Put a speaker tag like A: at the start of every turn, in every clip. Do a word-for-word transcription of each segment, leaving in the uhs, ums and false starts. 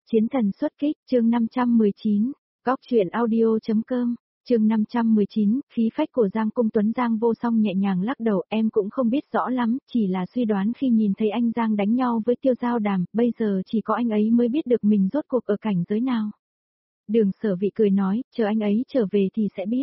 A: Chiến thần xuất kích, chương năm trăm mười chín, góc truyện audio.com, chương năm trăm mười chín, khí phách của Giang Cung Tuấn. Giang Vô Song nhẹ nhàng lắc đầu, em cũng không biết rõ lắm, chỉ là suy đoán khi nhìn thấy anh Giang đánh nhau với Tiêu Giao Đàm, bây giờ chỉ có anh ấy mới biết được mình rốt cuộc ở cảnh giới nào. Đường Sở Vị cười nói, chờ anh ấy trở về thì sẽ biết.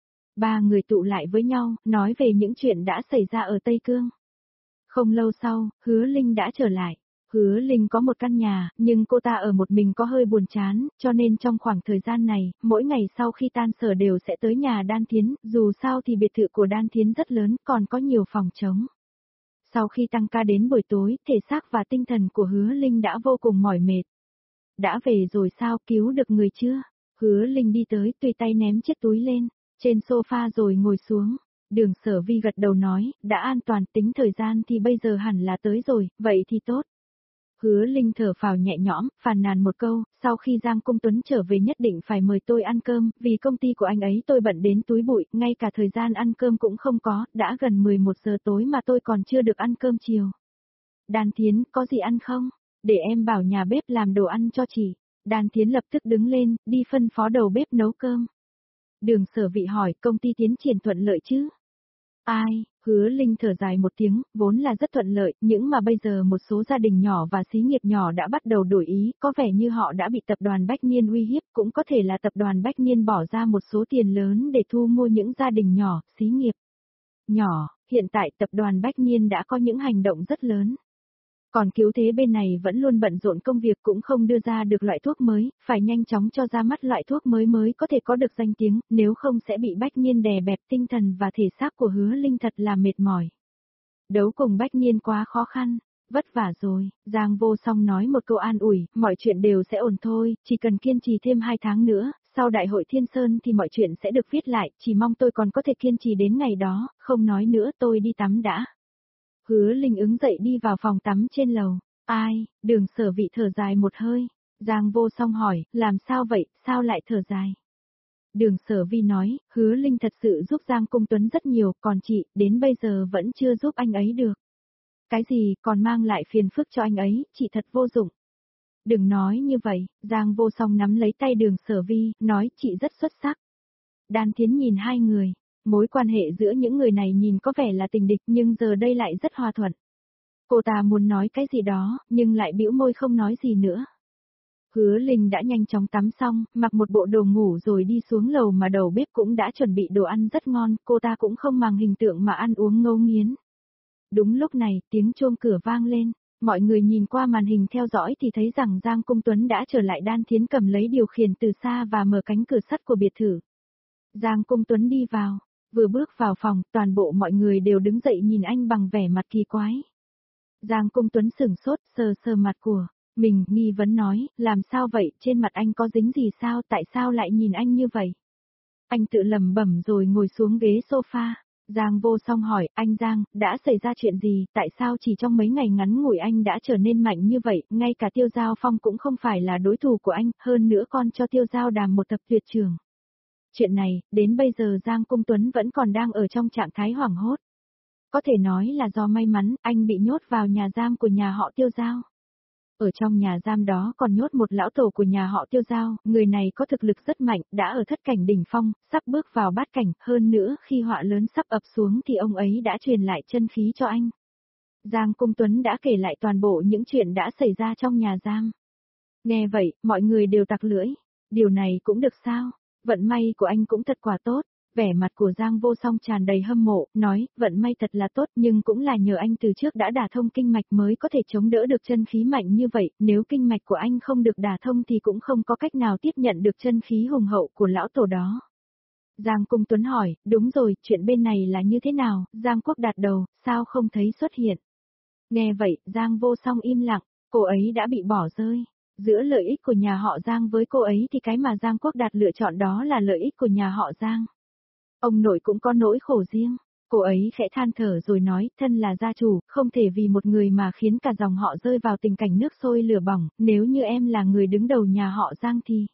A: Ba người tụ lại với nhau, nói về những chuyện đã xảy ra ở Tây Cương. Không lâu sau, Hứa Linh đã trở lại. Hứa Linh có một căn nhà, nhưng cô ta ở một mình có hơi buồn chán, cho nên trong khoảng thời gian này, mỗi ngày sau khi tan sở đều sẽ tới nhà Đan Thiến, dù sao thì biệt thự của Đan Thiến rất lớn, còn có nhiều phòng trống. Sau khi tăng ca đến buổi tối, thể xác và tinh thần của Hứa Linh đã vô cùng mỏi mệt. Đã về rồi sao, cứu được người chưa? Hứa Linh đi tới, tùy tay ném chiếc túi lên, trên sofa rồi ngồi xuống. Đường Sở Vi gật đầu nói, đã an toàn, tính thời gian thì bây giờ hẳn là tới rồi, vậy thì tốt. Hứa Linh thở phào nhẹ nhõm, phàn nàn một câu, sau khi Giang Cung Tuấn trở về nhất định phải mời tôi ăn cơm, vì công ty của anh ấy tôi bận đến túi bụi, ngay cả thời gian ăn cơm cũng không có, đã gần mười một giờ tối mà tôi còn chưa được ăn cơm chiều. Đan Thiến, có gì ăn không? Để em bảo nhà bếp làm đồ ăn cho chị. Đan Thiến lập tức đứng lên, đi phân phó đầu bếp nấu cơm. Đường Sở Vị hỏi, công ty tiến triển thuận lợi chứ? Ai? Hứa Linh thở dài một tiếng, vốn là rất thuận lợi, nhưng mà bây giờ một số gia đình nhỏ và xí nghiệp nhỏ đã bắt đầu đổi ý, có vẻ như họ đã bị tập đoàn Bách Niên uy hiếp, cũng có thể là tập đoàn Bách Niên bỏ ra một số tiền lớn để thu mua những gia đình nhỏ, xí nghiệp nhỏ, hiện tại tập đoàn Bách Niên đã có những hành động rất lớn. Còn Cứu Thế bên này vẫn luôn bận rộn công việc cũng không đưa ra được loại thuốc mới, phải nhanh chóng cho ra mắt loại thuốc mới mới có thể có được danh tiếng, nếu không sẽ bị Bách Niên đè bẹp. Tinh thần và thể xác của Hứa Linh thật là mệt mỏi. Đấu cùng Bách Niên quá khó khăn, vất vả rồi. Giang Vô Song nói một câu an ủi, mọi chuyện đều sẽ ổn thôi, chỉ cần kiên trì thêm hai tháng nữa, sau đại hội Thiên Sơn thì mọi chuyện sẽ được viết lại, chỉ mong tôi còn có thể kiên trì đến ngày đó, không nói nữa, tôi đi tắm đã. Hứa Linh ứng dậy đi vào phòng tắm trên lầu. Ai? Đường Sở Vị thở dài một hơi. Giang Vô Song hỏi, làm sao vậy, sao lại thở dài? Đường Sở Vi nói, Hứa Linh thật sự giúp Giang Cung Tuấn rất nhiều, còn chị, đến bây giờ vẫn chưa giúp anh ấy được. Cái gì, còn mang lại phiền phức cho anh ấy, chị thật vô dụng. Đừng nói như vậy, Giang Vô Song nắm lấy tay Đường Sở Vi, nói, chị rất xuất sắc. Đan Thiến nhìn hai người. Mối quan hệ giữa những người này nhìn có vẻ là tình địch nhưng giờ đây lại rất hòa thuận. Cô ta muốn nói cái gì đó, nhưng lại bĩu môi không nói gì nữa. Hứa Linh đã nhanh chóng tắm xong, mặc một bộ đồ ngủ rồi đi xuống lầu mà đầu bếp cũng đã chuẩn bị đồ ăn rất ngon, cô ta cũng không màng hình tượng mà ăn uống ngấu nghiến. Đúng lúc này, tiếng chuông cửa vang lên, mọi người nhìn qua màn hình theo dõi thì thấy rằng Giang Cung Tuấn đã trở lại. Đan Thiến cầm lấy điều khiển từ xa và mở cánh cửa sắt của biệt thự. Giang Cung Tuấn đi vào. Vừa bước vào phòng, toàn bộ mọi người đều đứng dậy nhìn anh bằng vẻ mặt kỳ quái. Giang Cung Tuấn sửng sốt, sờ sờ mặt của mình, nghi vấn nói, làm sao vậy, trên mặt anh có dính gì sao, tại sao lại nhìn anh như vậy? Anh tự lẩm bẩm rồi ngồi xuống ghế sofa. Giang Vô Song hỏi, anh Giang, đã xảy ra chuyện gì, tại sao chỉ trong mấy ngày ngắn ngủi anh đã trở nên mạnh như vậy, ngay cả Tiêu Giao Phong cũng không phải là đối thủ của anh, hơn nữa còn cho Tiêu Giao Đàm một tập tuyệt trường. Chuyện này, đến bây giờ Giang Cung Tuấn vẫn còn đang ở trong trạng thái hoảng hốt. Có thể nói là do may mắn, anh bị nhốt vào nhà giam của nhà họ Tiêu Giao. Ở trong nhà giam đó còn nhốt một lão tổ của nhà họ Tiêu Giao, người này có thực lực rất mạnh, đã ở thất cảnh đỉnh phong, sắp bước vào bát cảnh, hơn nữa khi họa lớn sắp ập xuống thì ông ấy đã truyền lại chân khí cho anh. Giang Cung Tuấn đã kể lại toàn bộ những chuyện đã xảy ra trong nhà giam. Nghe vậy, mọi người đều tặc lưỡi, điều này cũng được sao? Vận may của anh cũng thật quả tốt. Vẻ mặt của Giang Vô Song tràn đầy hâm mộ, nói, vận may thật là tốt nhưng cũng là nhờ anh từ trước đã đả thông kinh mạch mới có thể chống đỡ được chân khí mạnh như vậy, nếu kinh mạch của anh không được đả thông thì cũng không có cách nào tiếp nhận được chân khí hùng hậu của lão tổ đó. Giang Cung Tuấn hỏi, đúng rồi, chuyện bên này là như thế nào? Giang Quốc Đạt đầu, sao không thấy xuất hiện? Nghe vậy, Giang Vô Song im lặng, cô ấy đã bị bỏ rơi. Giữa lợi ích của nhà họ Giang với cô ấy thì cái mà Giang Quốc Đạt lựa chọn đó là lợi ích của nhà họ Giang. Ông nội cũng có nỗi khổ riêng. Cô ấy khẽ than thở rồi nói, thân là gia chủ, không thể vì một người mà khiến cả dòng họ rơi vào tình cảnh nước sôi lửa bỏng, nếu như em là người đứng đầu nhà họ Giang thì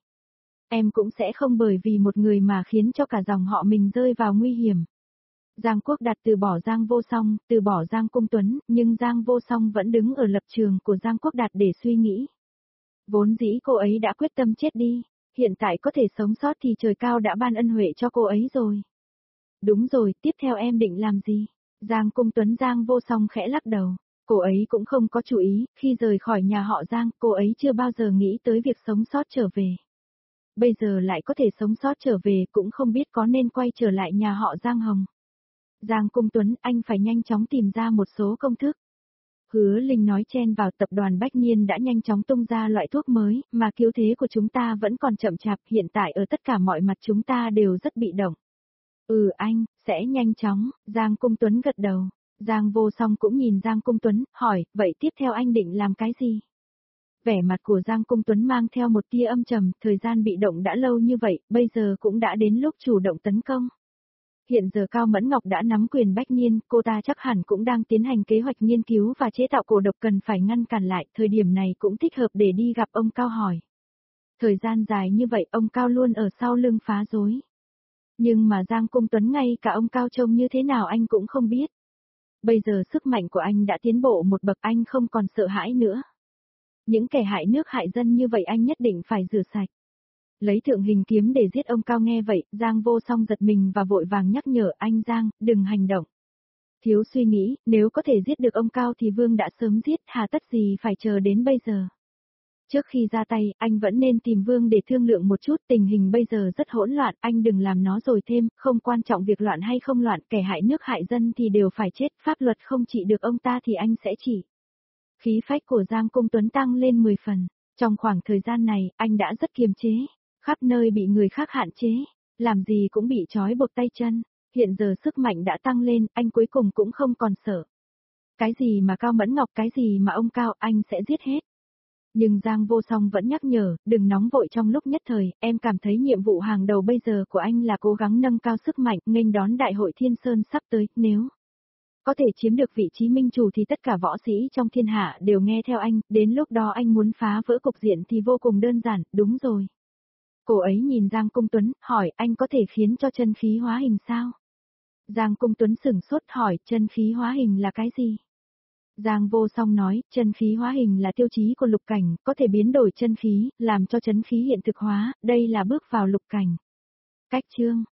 A: em cũng sẽ không bởi vì một người mà khiến cho cả dòng họ mình rơi vào nguy hiểm. Giang Quốc Đạt từ bỏ Giang Vô Song, từ bỏ Giang Cung Tuấn, nhưng Giang Vô Song vẫn đứng ở lập trường của Giang Quốc Đạt để suy nghĩ. Vốn dĩ cô ấy đã quyết tâm chết đi, hiện tại có thể sống sót thì trời cao đã ban ân huệ cho cô ấy rồi. Đúng rồi, tiếp theo em định làm gì? Giang Cung Tuấn Giang Vô Song khẽ lắc đầu. Cô ấy cũng không có chú ý, khi rời khỏi nhà họ Giang, cô ấy chưa bao giờ nghĩ tới việc sống sót trở về. Bây giờ lại có thể sống sót trở về, cũng không biết có nên quay trở lại nhà họ Giang Hồng. Giang Cung Tuấn, anh phải nhanh chóng tìm ra một số công thức. Hứa Linh nói chen vào, tập đoàn Bách Nhiên đã nhanh chóng tung ra loại thuốc mới, mà cứu thế của chúng ta vẫn còn chậm chạp, hiện tại ở tất cả mọi mặt chúng ta đều rất bị động. Ừ anh, sẽ nhanh chóng, Giang Cung Tuấn gật đầu. Giang Vô Song cũng nhìn Giang Cung Tuấn, hỏi, vậy tiếp theo anh định làm cái gì? Vẻ mặt của Giang Cung Tuấn mang theo một tia âm trầm, thời gian bị động đã lâu như vậy, bây giờ cũng đã đến lúc chủ động tấn công. Hiện giờ Cao Mẫn Ngọc đã nắm quyền Bách Nhiên, cô ta chắc hẳn cũng đang tiến hành kế hoạch nghiên cứu và chế tạo cổ độc, cần phải ngăn cản lại, thời điểm này cũng thích hợp để đi gặp ông Cao hỏi. Thời gian dài như vậy ông Cao luôn ở sau lưng phá rối. Nhưng mà Giang Cung Tuấn ngay cả ông Cao trông như thế nào anh cũng không biết. Bây giờ sức mạnh của anh đã tiến bộ một bậc, anh không còn sợ hãi nữa. Những kẻ hại nước hại dân như vậy anh nhất định phải rửa sạch. Lấy thượng hình kiếm để giết ông Cao, nghe vậy, Giang Vô Song giật mình và vội vàng nhắc nhở anh Giang, đừng hành động. Thiếu suy nghĩ, nếu có thể giết được ông Cao thì Vương đã sớm giết, hà tất gì phải chờ đến bây giờ. Trước khi ra tay, anh vẫn nên tìm Vương để thương lượng một chút, tình hình bây giờ rất hỗn loạn, anh đừng làm nó rồi thêm, không quan trọng việc loạn hay không loạn, kẻ hại nước hại dân thì đều phải chết, pháp luật không trị được ông ta thì anh sẽ trị. Khí phách của Giang Cung Tuấn tăng lên mười phần, trong khoảng thời gian này, anh đã rất kiềm chế, khắp nơi bị người khác hạn chế, làm gì cũng bị trói buộc tay chân, hiện giờ sức mạnh đã tăng lên, anh cuối cùng cũng không còn sợ. Cái gì mà Cao Mẫn Ngọc, cái gì mà ông Cao, anh sẽ giết hết. Nhưng Giang Vô Song vẫn nhắc nhở, đừng nóng vội trong lúc nhất thời, em cảm thấy nhiệm vụ hàng đầu bây giờ của anh là cố gắng nâng cao sức mạnh, nghênh đón Đại hội Thiên Sơn sắp tới, nếu có thể chiếm được vị trí minh chủ thì tất cả võ sĩ trong thiên hạ đều nghe theo anh, đến lúc đó anh muốn phá vỡ cục diện thì vô cùng đơn giản, đúng rồi. Cô ấy nhìn Giang Cung Tuấn, hỏi anh có thể khiến cho chân khí hóa hình sao? Giang Cung Tuấn sửng sốt hỏi, chân khí hóa hình là cái gì? Giang Vô Song nói, chân khí hóa hình là tiêu chí của lục cảnh, có thể biến đổi chân khí, làm cho chân khí hiện thực hóa, đây là bước vào lục cảnh. Cách chương